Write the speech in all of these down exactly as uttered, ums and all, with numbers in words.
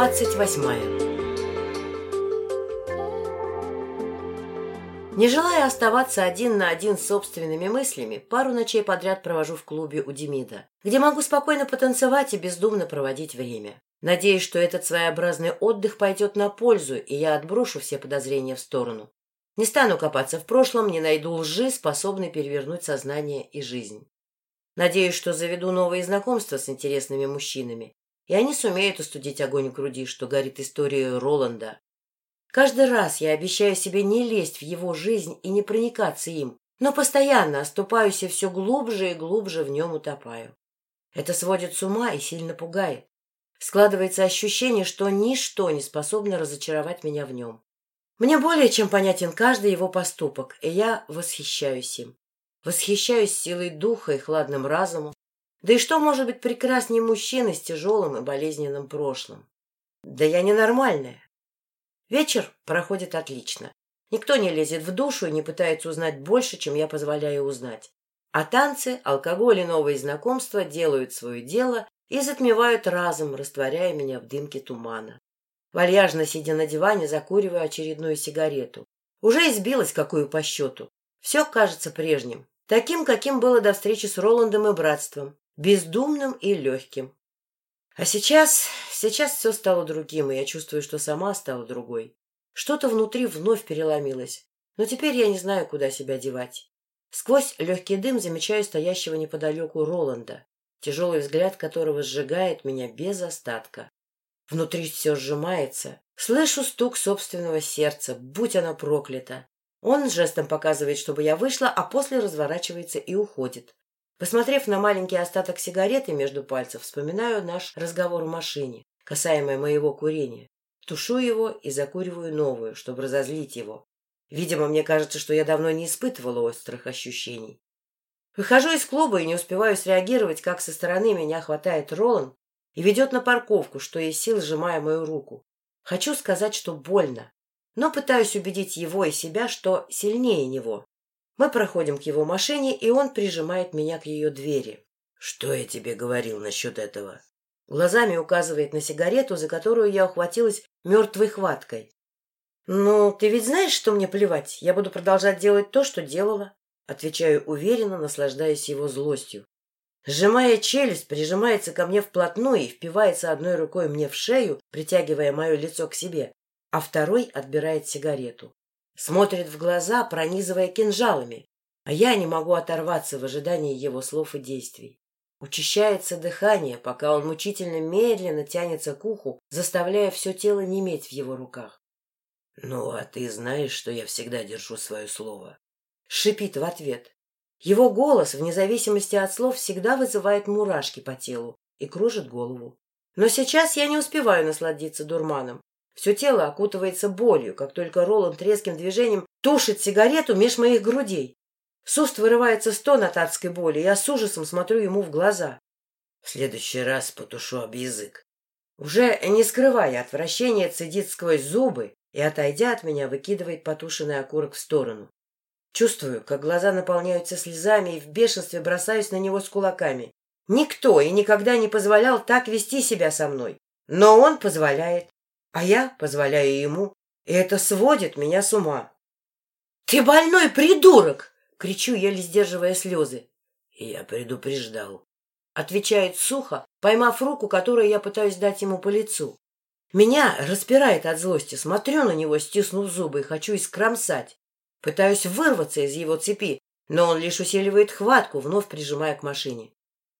двадцать восьмая. Не желая оставаться один на один с собственными мыслями, пару ночей подряд провожу в клубе у Демида, где могу спокойно потанцевать и бездумно проводить время. Надеюсь, что этот своеобразный отдых пойдет на пользу, и я отброшу все подозрения в сторону. Не стану копаться в прошлом, не найду лжи, способной перевернуть сознание и жизнь. Надеюсь, что заведу новые знакомства с интересными мужчинами, и они сумеют остудить огонь в груди, что горит историей Роланда. Каждый раз я обещаю себе не лезть в его жизнь и не проникаться им, но постоянно оступаюсь и все глубже и глубже в нем утопаю. Это сводит с ума и сильно пугает. Складывается ощущение, что ничто не способно разочаровать меня в нем. Мне более чем понятен каждый его поступок, и я восхищаюсь им. Восхищаюсь силой духа и хладным разумом. Да и что может быть прекраснее мужчины с тяжелым и болезненным прошлым? Да я ненормальная. Вечер проходит отлично. Никто не лезет в душу и не пытается узнать больше, чем я позволяю узнать. А танцы, алкоголь и новые знакомства делают свое дело и затмевают разум, растворяя меня в дымке тумана. Вальяжно сидя на диване, закуриваю очередную сигарету. Уже избилась какую по счету. Все кажется прежним. Таким, каким было до встречи с Роландом и братством. Бездумным и легким. А сейчас... Сейчас все стало другим, и я чувствую, что сама стала другой. Что-то внутри вновь переломилось. Но теперь я не знаю, куда себя девать. Сквозь легкий дым замечаю стоящего неподалеку Роланда, тяжелый взгляд которого сжигает меня без остатка. Внутри все сжимается. Слышу стук собственного сердца, будь оно проклято. Он жестом показывает, чтобы я вышла, а после разворачивается и уходит. Посмотрев на маленький остаток сигареты между пальцев, вспоминаю наш разговор в машине, касаемо моего курения. Тушу его и закуриваю новую, чтобы разозлить его. Видимо, мне кажется, что я давно не испытывала острых ощущений. Выхожу из клуба и не успеваю среагировать, как со стороны меня хватает Роланд и ведет на парковку, что есть сил, сжимая мою руку. Хочу сказать, что больно, но пытаюсь убедить его и себя, что сильнее него. Мы проходим к его машине, и он прижимает меня к ее двери. — Что я тебе говорил насчет этого? Глазами указывает на сигарету, за которую я ухватилась мертвой хваткой. — Ну, ты ведь знаешь, что мне плевать? Я буду продолжать делать то, что делала. Отвечаю уверенно, наслаждаясь его злостью. Сжимая челюсть, прижимается ко мне вплотную и впивается одной рукой мне в шею, притягивая мое лицо к себе, а второй отбирает сигарету. Смотрит в глаза, пронизывая кинжалами, а я не могу оторваться в ожидании его слов и действий. Учащается дыхание, пока он мучительно медленно тянется к уху, заставляя все тело неметь в его руках. — Ну, а ты знаешь, что я всегда держу свое слово? — шипит в ответ. Его голос, вне зависимости от слов, всегда вызывает мурашки по телу и кружит голову. Но сейчас я не успеваю насладиться дурманом. Все тело окутывается болью, как только Роланд резким движением тушит сигарету меж моих грудей. С уст вырывается стон от адской боли, и я с ужасом смотрю ему в глаза. В следующий раз потушу об язык. Уже не скрывая отвращения, цедит сквозь зубы и, отойдя от меня, выкидывает потушенный окурок в сторону. Чувствую, как глаза наполняются слезами, и в бешенстве бросаюсь на него с кулаками. Никто и никогда не позволял так вести себя со мной. Но он позволяет. А я позволяю ему, и это сводит меня с ума. — Ты больной придурок! — кричу, еле сдерживая слезы. — Я предупреждал. — отвечает сухо, поймав руку, которую я пытаюсь дать ему по лицу. Меня распирает от злости, смотрю на него, стиснув зубы, и хочу искромсать. Пытаюсь вырваться из его цепи, но он лишь усиливает хватку, вновь прижимая к машине.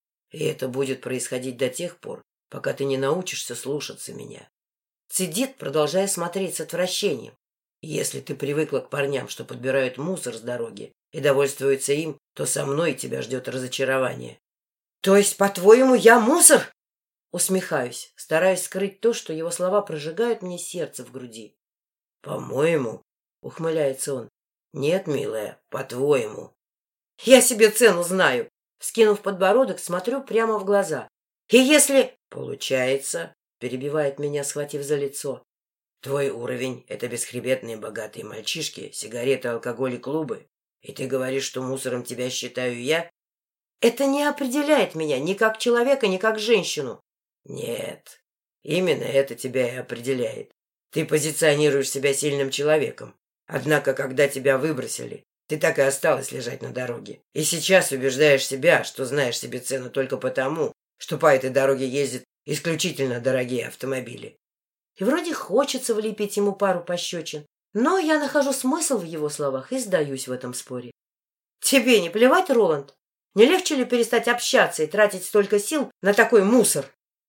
И это будет происходить до тех пор, пока ты не научишься слушаться меня. Цедит, продолжая смотреть с отвращением. Если ты привыкла к парням, что подбирают мусор с дороги и довольствуются им, то со мной тебя ждет разочарование. — То есть, по-твоему, я мусор? Усмехаюсь, стараюсь скрыть то, что его слова прожигают мне сердце в груди. — По-моему, — ухмыляется он. — Нет, милая, по-твоему. — Я себе цену знаю. Вскинув подбородок, смотрю прямо в глаза. — И если... — Получается... — перебивает меня, схватив за лицо. — Твой уровень — это бесхребетные богатые мальчишки, сигареты, алкоголь и клубы. И ты говоришь, что мусором тебя считаю я? — Это не определяет меня ни как человека, ни как женщину. — Нет. Именно это тебя и определяет. Ты позиционируешь себя сильным человеком. Однако, когда тебя выбросили, ты так и осталась лежать на дороге. И сейчас убеждаешь себя, что знаешь себе цену только потому, что по этой дороге ездят исключительно дорогие автомобили. И вроде хочется влепить ему пару пощечин, но я нахожу смысл в его словах и сдаюсь в этом споре. Тебе не плевать, Роланд? Не легче ли перестать общаться и тратить столько сил на такой мусор?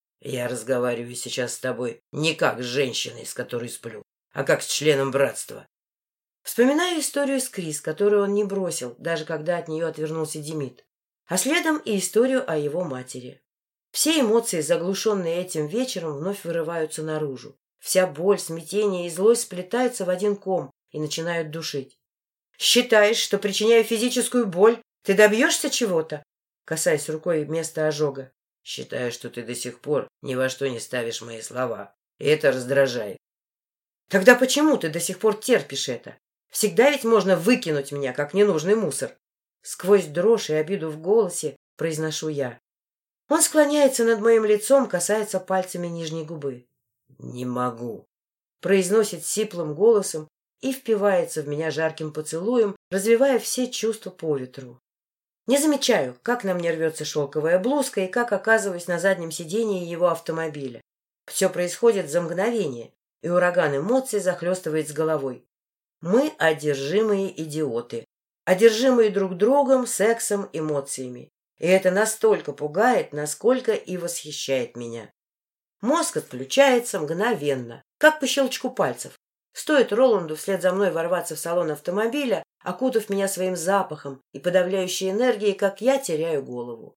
Я разговариваю сейчас с тобой не как с женщиной, с которой сплю, а как с членом братства. Вспоминаю историю с Крис, которую он не бросил, даже когда от нее отвернулся Демид. А следом и историю о его матери. Все эмоции, заглушенные этим вечером, вновь вырываются наружу. Вся боль, смятение и злость сплетаются в один ком и начинают душить. «Считаешь, что, причиняя физическую боль, ты добьешься чего-то?» Касаясь рукой места ожога. «Считаю, что ты до сих пор ни во что не ставишь мои слова, и это раздражает». «Тогда почему ты до сих пор терпишь это? Всегда ведь можно выкинуть меня, как ненужный мусор». Сквозь дрожь и обиду в голосе произношу я. Он склоняется над моим лицом, касается пальцами нижней губы. «Не могу», — произносит сиплым голосом и впивается в меня жарким поцелуем, развивая все чувства по ветру. Не замечаю, как на мне рвется шелковая блузка и как оказываюсь на заднем сидении его автомобиля. Все происходит за мгновение, и ураган эмоций захлестывает с головой. Мы одержимые идиоты, одержимые друг другом, сексом, эмоциями. И это настолько пугает, насколько и восхищает меня. Мозг отключается мгновенно, как по щелчку пальцев. Стоит Роланду вслед за мной ворваться в салон автомобиля, окутав меня своим запахом и подавляющей энергией, как я теряю голову.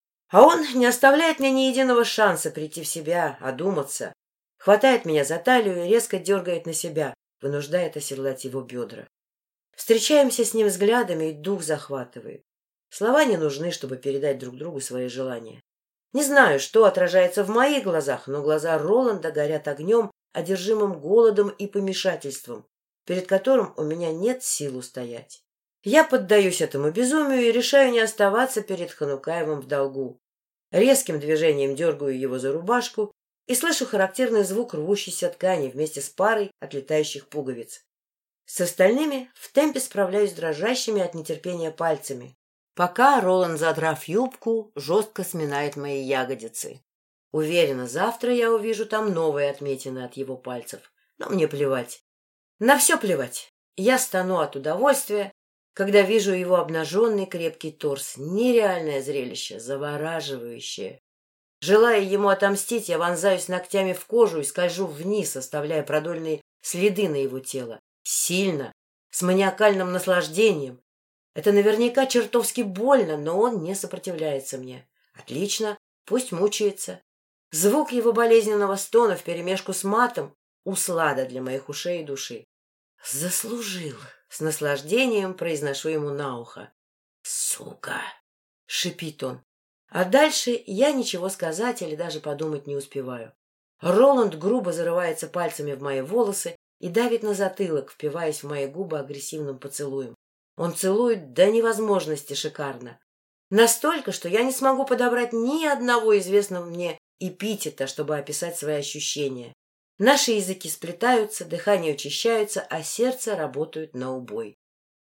А он не оставляет мне ни единого шанса прийти в себя, одуматься. Хватает меня за талию и резко дергает на себя, вынуждает оседлать его бедра. Встречаемся с ним взглядами, и дух захватывает. Слова не нужны, чтобы передать друг другу свои желания. Не знаю, что отражается в моих глазах, но глаза Роланда горят огнем, одержимым голодом и помешательством, перед которым у меня нет сил устоять. Я поддаюсь этому безумию и решаю не оставаться перед Ханукаевым в долгу. Резким движением дергаю его за рубашку и слышу характерный звук рвущейся ткани вместе с парой отлетающих пуговиц. С остальными в темпе справляюсь дрожащими от нетерпения пальцами, пока Роланд, задрав юбку, жестко сминает мои ягодицы. Уверена, завтра я увижу там новые отметины от его пальцев. Но мне плевать. На все плевать. Я стану от удовольствия, когда вижу его обнаженный крепкий торс. Нереальное зрелище, завораживающее. Желая ему отомстить, я вонзаюсь ногтями в кожу и скольжу вниз, оставляя продольные следы на его тело. Сильно, с маниакальным наслаждением. Это наверняка чертовски больно, но он не сопротивляется мне. Отлично, пусть мучается. Звук его болезненного стона вперемешку с матом — услада для моих ушей и души. «Заслужил!» — с наслаждением произношу ему на ухо. «Сука!» — шипит он. А дальше я ничего сказать или даже подумать не успеваю. Роланд грубо зарывается пальцами в мои волосы и давит на затылок, впиваясь в мои губы агрессивным поцелуем. Он целует до невозможности шикарно. Настолько, что я не смогу подобрать ни одного известного мне эпитета, чтобы описать свои ощущения. Наши языки сплетаются, дыхание учащается, а сердце работает на убой.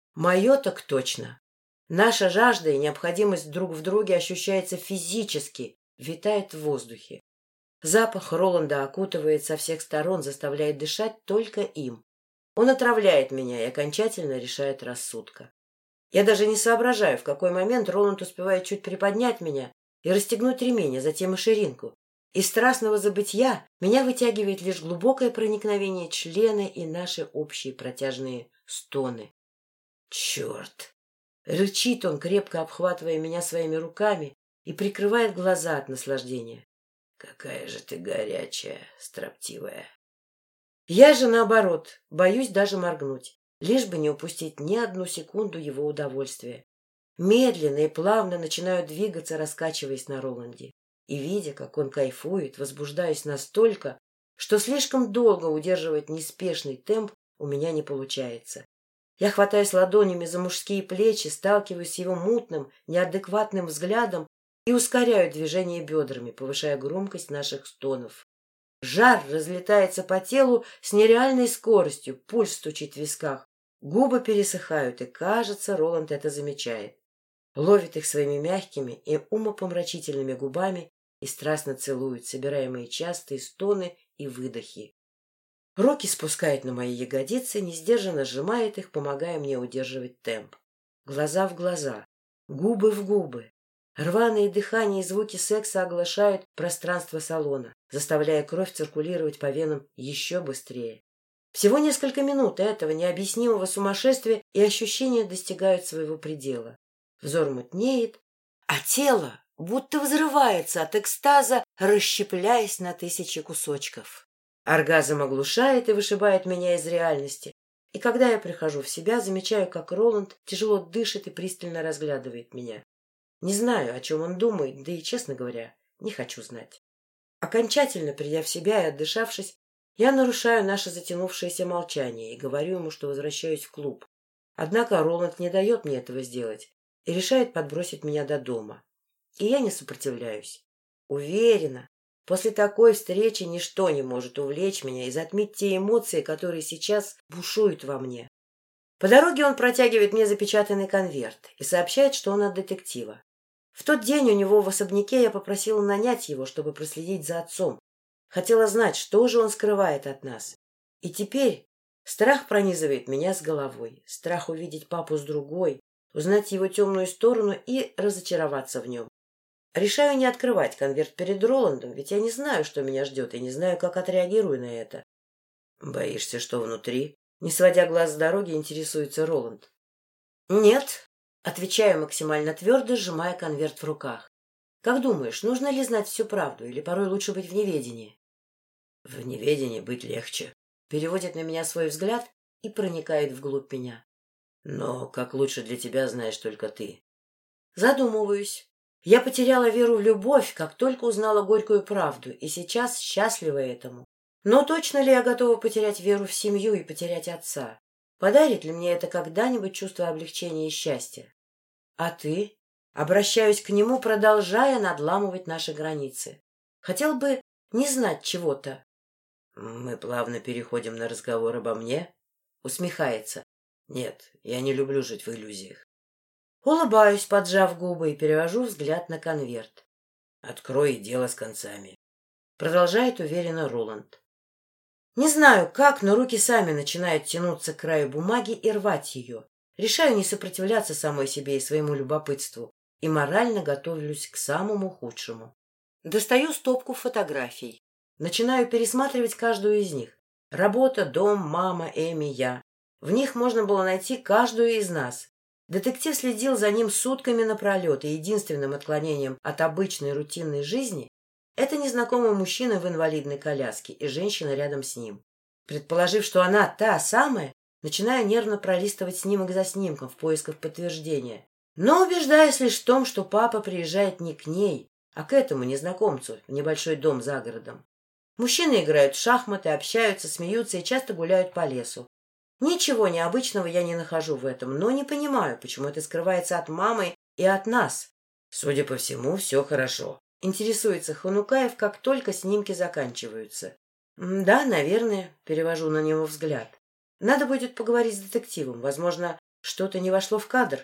Мое так точно. Наша жажда и необходимость друг в друге ощущается физически, витает в воздухе. Запах Роланда окутывает со всех сторон, заставляет дышать только им. Он отравляет меня и окончательно решает рассудка. Я даже не соображаю, в какой момент Роланд успевает чуть приподнять меня и расстегнуть ремень, а затем и ширинку. Из страстного забытья меня вытягивает лишь глубокое проникновение члена и наши общие протяжные стоны. «Черт!» — рычит он, крепко обхватывая меня своими руками и прикрывает глаза от наслаждения. «Какая же ты горячая, строптивая!» Я же, наоборот, боюсь даже моргнуть, лишь бы не упустить ни одну секунду его удовольствия. Медленно и плавно начинаю двигаться, раскачиваясь на Роланде. И, видя, как он кайфует, возбуждаюсь настолько, что слишком долго удерживать неспешный темп у меня не получается. Я хватаюсь ладонями за мужские плечи, сталкиваюсь с его мутным, неадекватным взглядом и ускоряю движение бедрами, повышая громкость наших стонов. Жар разлетается по телу с нереальной скоростью, пульс стучит в висках. Губы пересыхают, и, кажется, Роланд это замечает. Ловит их своими мягкими и умопомрачительными губами и страстно целует, собирая мои частые стоны и выдохи. Руки спускает на мои ягодицы, несдержанно сжимает их, помогая мне удерживать темп. Глаза в глаза, губы в губы. Рваные дыхания и звуки секса оглашают пространство салона, заставляя кровь циркулировать по венам еще быстрее. Всего несколько минут этого необъяснимого сумасшествия, и ощущения достигают своего предела. Взор мутнеет, а тело будто взрывается от экстаза, расщепляясь на тысячи кусочков. Оргазм оглушает и вышибает меня из реальности. И когда я прихожу в себя, замечаю, как Роланд тяжело дышит и пристально разглядывает меня. Не знаю, о чем он думает, да и, честно говоря, не хочу знать. Окончательно придя в себя и отдышавшись, я нарушаю наше затянувшееся молчание и говорю ему, что возвращаюсь в клуб. Однако Роланд не дает мне этого сделать и решает подбросить меня до дома. И я не сопротивляюсь. Уверена, после такой встречи ничто не может увлечь меня и затмить те эмоции, которые сейчас бушуют во мне. По дороге он протягивает мне запечатанный конверт и сообщает, что он от детектива. В тот день у него в особняке я попросила нанять его, чтобы проследить за отцом. Хотела знать, что же он скрывает от нас. И теперь страх пронизывает меня с головой. Страх увидеть папу с другой, узнать его темную сторону и разочароваться в нем. Решаю не открывать конверт перед Роландом, ведь я не знаю, что меня ждет, и не знаю, как отреагирую на это. — Боишься, что внутри? Не сводя глаз с дороги, интересуется Роланд. — Нет, — отвечаю максимально твердо, сжимая конверт в руках. — Как думаешь, нужно ли знать всю правду, или порой лучше быть в неведении? — В неведении быть легче. Переводит на меня свой взгляд и проникает вглубь меня. — Но как лучше для тебя знаешь только ты. Задумываюсь. Я потеряла веру в любовь, как только узнала горькую правду, и сейчас счастлива этому. Но точно ли я готова потерять веру в семью и потерять отца? Подарит ли мне это когда-нибудь чувство облегчения и счастья? А ты? Обращаюсь к нему, продолжая надламывать наши границы. Хотел бы не знать чего-то. Мы плавно переходим на разговор обо мне. Усмехается. Нет, я не люблю жить в иллюзиях. Улыбаюсь, поджав губы, и перевожу взгляд на конверт. Открой и дело с концами. Продолжает уверенно Роланд. Не знаю как, но руки сами начинают тянуться к краю бумаги и рвать ее. Решаю не сопротивляться самой себе и своему любопытству, и морально готовлюсь к самому худшему. Достаю стопку фотографий. Начинаю пересматривать каждую из них. Работа, дом, мама, Эми, я. В них можно было найти каждую из нас. Детектив следил за ним сутками напролет, и единственным отклонением от обычной рутинной жизни это незнакомый мужчина в инвалидной коляске и женщина рядом с ним. Предположив, что она та самая, начинаю нервно пролистывать снимок за снимком в поисках подтверждения. Но убеждаюсь лишь в том, что папа приезжает не к ней, а к этому незнакомцу в небольшой дом за городом. Мужчины играют в шахматы, общаются, смеются и часто гуляют по лесу. Ничего необычного я не нахожу в этом, но не понимаю, почему это скрывается от мамы и от нас. Судя по всему, все хорошо. Интересуется Ханукаев, как только снимки заканчиваются. Да, наверное, перевожу на него взгляд. Надо будет поговорить с детективом. Возможно, что-то не вошло в кадр.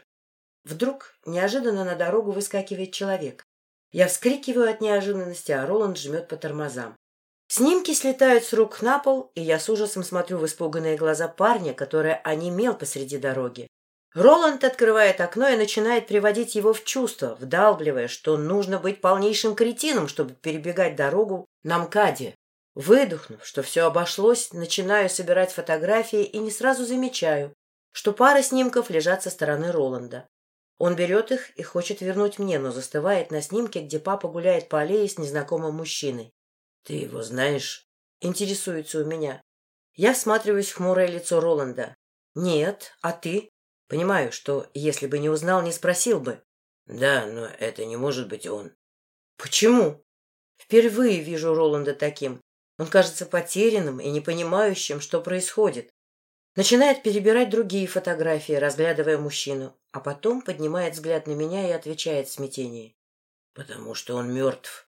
Вдруг неожиданно на дорогу выскакивает человек. Я вскрикиваю от неожиданности, а Роланд жмет по тормозам. Снимки слетают с рук на пол, и я с ужасом смотрю в испуганные глаза парня, который онемел посреди дороги. Роланд открывает окно и начинает приводить его в чувство, вдалбливая, что нужно быть полнейшим кретином, чтобы перебегать дорогу на МКАДе. Выдохнув, что все обошлось, начинаю собирать фотографии и не сразу замечаю, что пара снимков лежат со стороны Роланда. Он берет их и хочет вернуть мне, но застывает на снимке, где папа гуляет по аллее с незнакомым мужчиной. — Ты его знаешь? — интересуется у меня. Я всматриваюсь в хмурое лицо Роланда. — Нет, а ты? Понимаю, что если бы не узнал, не спросил бы. — Да, но это не может быть он. — Почему? Впервые вижу Роланда таким. Он кажется потерянным и непонимающим, что происходит. Начинает перебирать другие фотографии, разглядывая мужчину, а потом поднимает взгляд на меня и отвечает в смятении. — Потому что он мертв.